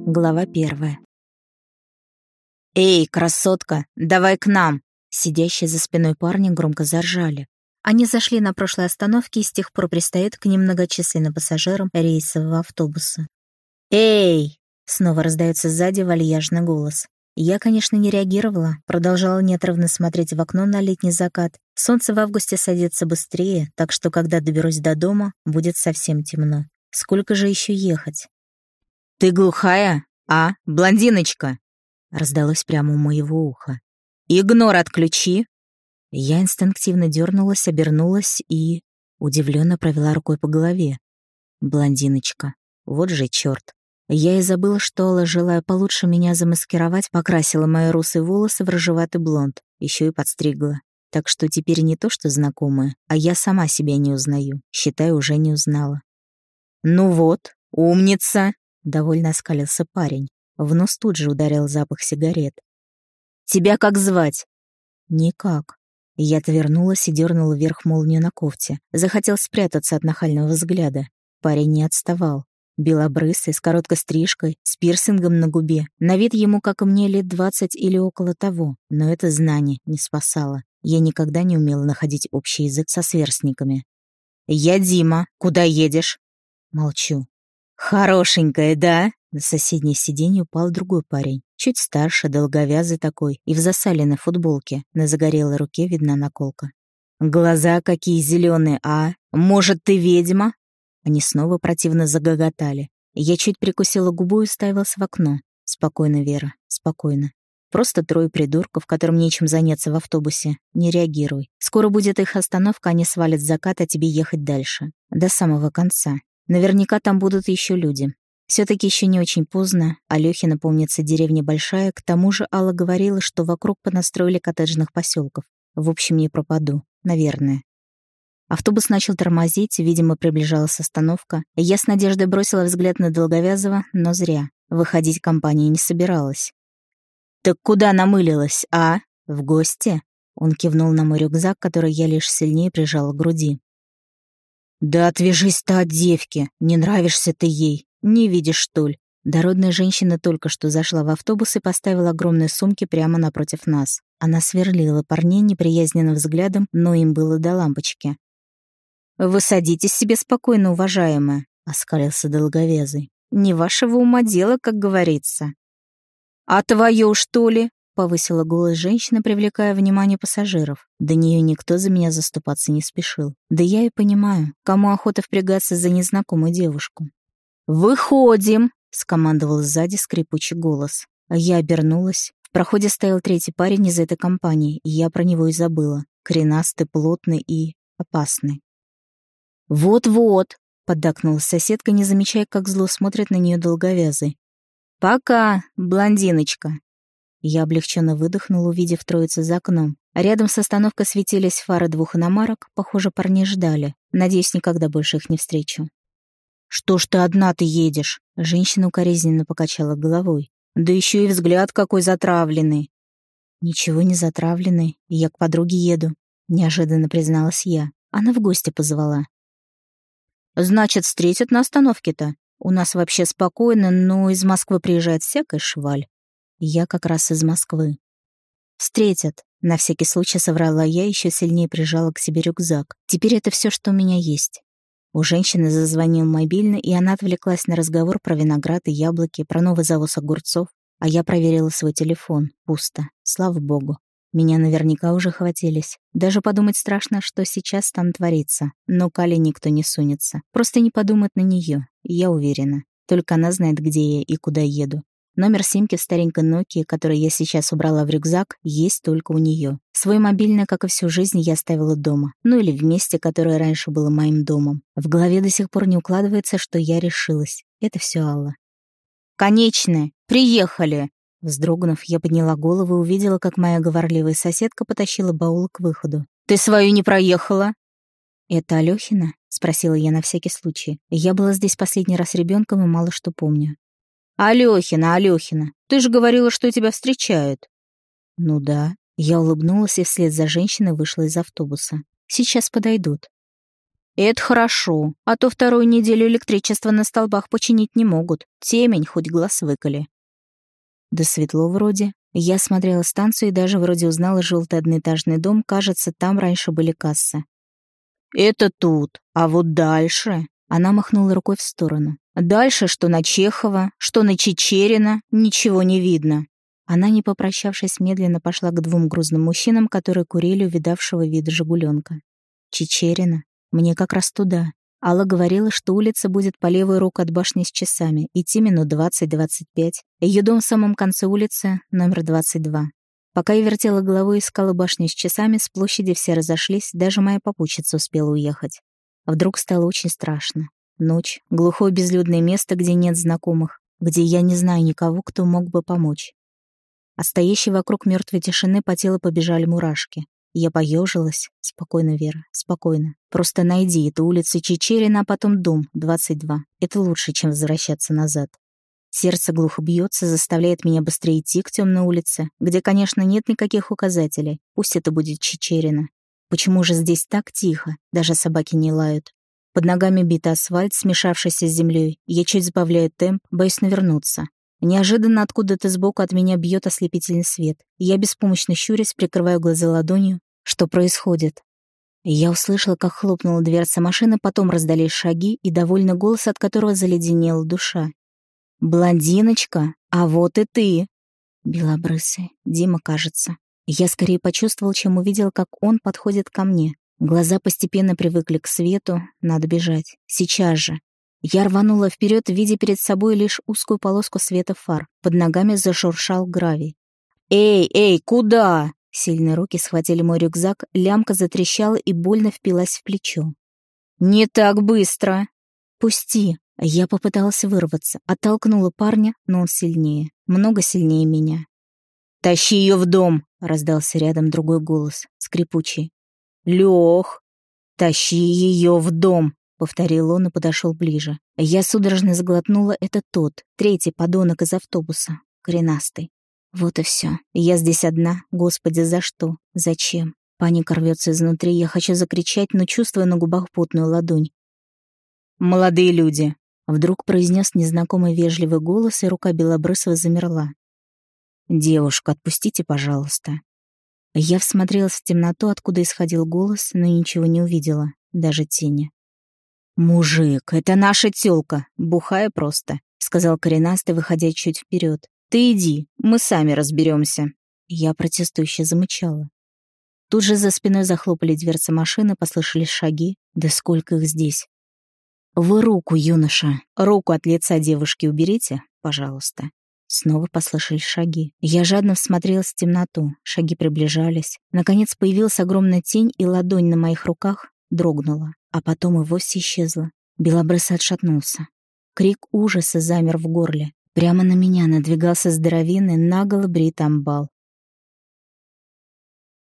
Глава 1. «Эй, красотка, давай к нам!» Сидящие за спиной парни громко заржали. Они зашли на прошлой остановке и с тех пор пристают к немногочисленным пассажирам рейсового автобуса. «Эй!» — снова раздается сзади вальяжный голос. Я, конечно, не реагировала, продолжала неотрывно смотреть в окно на летний закат. Солнце в августе садится быстрее, так что, когда доберусь до дома, будет совсем темно. Сколько же еще ехать? «Ты глухая, а, блондиночка?» Раздалось прямо у моего уха. «Игнор отключи!» Я инстинктивно дернулась, обернулась и удивленно провела рукой по голове. Блондиночка. Вот же черт. Я и забыла, что Алла, желая получше меня замаскировать, покрасила мои русые волосы в рыжеватый блонд, еще и подстригла. Так что теперь не то что знакомая, а я сама себя не узнаю. Считай, уже не узнала. «Ну вот, умница!» — довольно оскалился парень. В нос тут же ударил запах сигарет. «Тебя как звать?» «Никак». Я отвернулась и дернула вверх молнию на кофте. Захотел спрятаться от нахального взгляда. Парень не отставал. Белобрысый, с короткой стрижкой, с пирсингом на губе. На вид ему, как и мне, лет 20 или около того. Но это знание не спасало. Я никогда не умела находить общий язык со сверстниками. «Я Дима. Куда едешь?» Молчу. «Хорошенькая, да?» На соседнее сиденье упал другой парень. Чуть старше, долговязый такой, и в засаленной футболке. На загорелой руке видна наколка. «Глаза какие зеленые, а? Может, ты ведьма?» Они снова противно загоготали. Я чуть прикусила губу и уставилась в окно. «Спокойно, Вера, спокойно. Просто трое придурков, которым нечем заняться в автобусе. Не реагируй. Скоро будет их остановка, они свалят закат, а тебе ехать дальше. До самого конца. Наверняка там будут еще люди. Все-таки еще не очень поздно. Алёхина, помнится, деревня большая. К тому же Алла говорила, что вокруг понастроили коттеджных поселков. В общем, не пропаду. Наверное». Автобус начал тормозить, видимо, приближалась остановка. Я с надеждой бросила взгляд на Долговязова, но зря. Выходить компания не собиралась. «Так куда намылилась, а? В гости?» Он кивнул на мой рюкзак, который я лишь сильнее прижала к груди. «Да отвяжись ты от девки! Не нравишься ты ей! Не видишь, что ли?» Дородная женщина только что зашла в автобус и поставила огромные сумки прямо напротив нас. Она сверлила парней неприязненным взглядом, но им было до лампочки. «Вы садитесь себе спокойно, уважаемая», — оскалился долговязый. «Не вашего ума дело, как говорится». «А твое, что ли?» — повысила голос женщина, привлекая внимание пассажиров. До нее никто за меня заступаться не спешил. Да я и понимаю, кому охота впрягаться за незнакомую девушку. «Выходим!» — скомандовал сзади скрипучий голос. А я обернулась. В проходе стоял третий парень из этой компании, и я про него и забыла. Коренастый, плотный и опасный. «Вот-вот!» — поддакнула соседка, не замечая, как зло смотрит на нее долговязый. «Пока, блондиночка!» Я облегченно выдохнула, увидев троицу за окном. Рядом с остановкой светились фары двух иномарок. Похоже, парни ждали. Надеюсь, никогда больше их не встречу. «Что ж ты одна-то едешь?» Женщина укоризненно покачала головой. «Да еще и взгляд какой затравленный!» «Ничего не затравленный. Я к подруге еду», — неожиданно призналась я. Она в гости позвала. «Значит, встретят на остановке-то. У нас вообще спокойно, но из Москвы приезжает всякая шваль. Я как раз из Москвы». «Встретят», — на всякий случай соврала я, еще сильнее прижала к себе рюкзак. «Теперь это все, что у меня есть». У женщины зазвонил мобильный, и она отвлеклась на разговор про виноград и яблоки, про новый завоз огурцов, а я проверила свой телефон. Пусто. Слава богу. Меня наверняка уже хватились. Даже подумать страшно, что сейчас там творится. Но к Алле никто не сунется. Просто не подумает на нее. Я уверена. Только она знает, где я и куда еду. Номер симки в старенькой Nokia, который я сейчас убрала в рюкзак, есть только у нее. Свой мобильный, как и всю жизнь, я оставила дома. Ну или в месте, которое раньше было моим домом. В голове до сих пор не укладывается, что я решилась. Это все Алла. «Конечная! Приехали!» Вздрогнув, я подняла голову и увидела, как моя говорливая соседка потащила баул к выходу. «Ты свою не проехала?» «Это Алёхина?» — спросила я на всякий случай. Я была здесь последний раз ребенком и мало что помню. «Алёхина, ты же говорила, что тебя встречают». «Ну да». Я улыбнулась и вслед за женщиной вышла из автобуса. «Сейчас подойдут». Это хорошо, а то вторую неделю электричество на столбах починить не могут. Темень, хоть глаз выколи. Да светло вроде. Я смотрела станцию и даже вроде узнала желтый одноэтажный дом. Кажется, там раньше были кассы. Это тут, а вот дальше... Она махнула рукой в сторону. Дальше, что на Чехова, что на Чичерина, ничего не видно. Она, не попрощавшись, медленно пошла к двум грузным мужчинам, которые курили у видавшего вида «Жигуленка». Чичерина? Мне как раз туда. Алла говорила, что улица будет по левую руку от башни с часами, идти минут 20-25. Ее дом в самом конце улицы, номер 22. Пока я вертела головой и искала башню с часами, с площади все разошлись, даже моя попутчица успела уехать. А вдруг стало очень страшно. Ночь, глухое безлюдное место, где нет знакомых, где я не знаю никого, кто мог бы помочь. А стоящей вокруг мертвой тишины по телу побежали мурашки. Я поежилась. Спокойно, Вера, спокойно. Просто найди эту улицу Чичерина, а потом дом, 22. Это лучше, чем возвращаться назад. Сердце глухо бьется, заставляет меня быстрее идти к темной улице, где, конечно, нет никаких указателей. Пусть это будет Чичерина. Почему же здесь так тихо? Даже собаки не лают. Под ногами бит асфальт, смешавшийся с землей. Я чуть сбавляю темп, боюсь навернуться. Неожиданно откуда-то сбоку от меня бьет ослепительный свет. Я беспомощно щурясь, прикрываю глаза ладонью. Что происходит? Я услышала, как хлопнула дверца машины, потом раздались шаги и довольный голос, от которого заледенела душа. «Блондиночка, а вот и ты!» Белобрысый, Дима, кажется. Я скорее почувствовал, чем увидел, как он подходит ко мне. Глаза постепенно привыкли к свету, надо бежать. Сейчас же. Я рванула вперед, видя перед собой лишь узкую полоску света фар. Под ногами зашуршал гравий. «Эй, куда?» Сильные руки схватили мой рюкзак, лямка затрещала и больно впилась в плечо. «Не так быстро!» «Пусти!» Я попыталась вырваться, оттолкнула парня, но он сильнее, много сильнее меня. «Тащи ее в дом!» — раздался рядом другой голос, скрипучий. «Лёх, тащи ее в дом!» — повторил он и подошел ближе. Я судорожно сглотнула. Это тот, третий подонок из автобуса, коренастый. Вот и все. Я здесь одна. Господи, за что? Зачем? Паника рвется изнутри. Я хочу закричать, но чувствую на губах потную ладонь. «Молодые люди!» — вдруг произнес незнакомый вежливый голос, и рука Белобрысова замерла. «Девушка, отпустите, пожалуйста». Я всмотрелась в темноту, откуда исходил голос, но ничего не увидела, даже тени. «Мужик, это наша тёлка, бухая просто», — сказал коренастый, выходя чуть вперед. «Ты иди, мы сами разберемся». Я протестующе замычала. Тут же за спиной захлопали дверцы машины, послышались шаги. Да сколько их здесь! «Вы руку, юноша, руку от лица девушки уберите, пожалуйста». Снова послышались шаги. Я жадно всмотрелась в темноту. Шаги приближались. Наконец появилась огромная тень, и ладонь на моих руках дрогнула, а потом и вовсе исчезла. Белобрысый отшатнулся. Крик ужаса замер в горле. Прямо на меня надвигался здоровенный, наголо бритый амбал.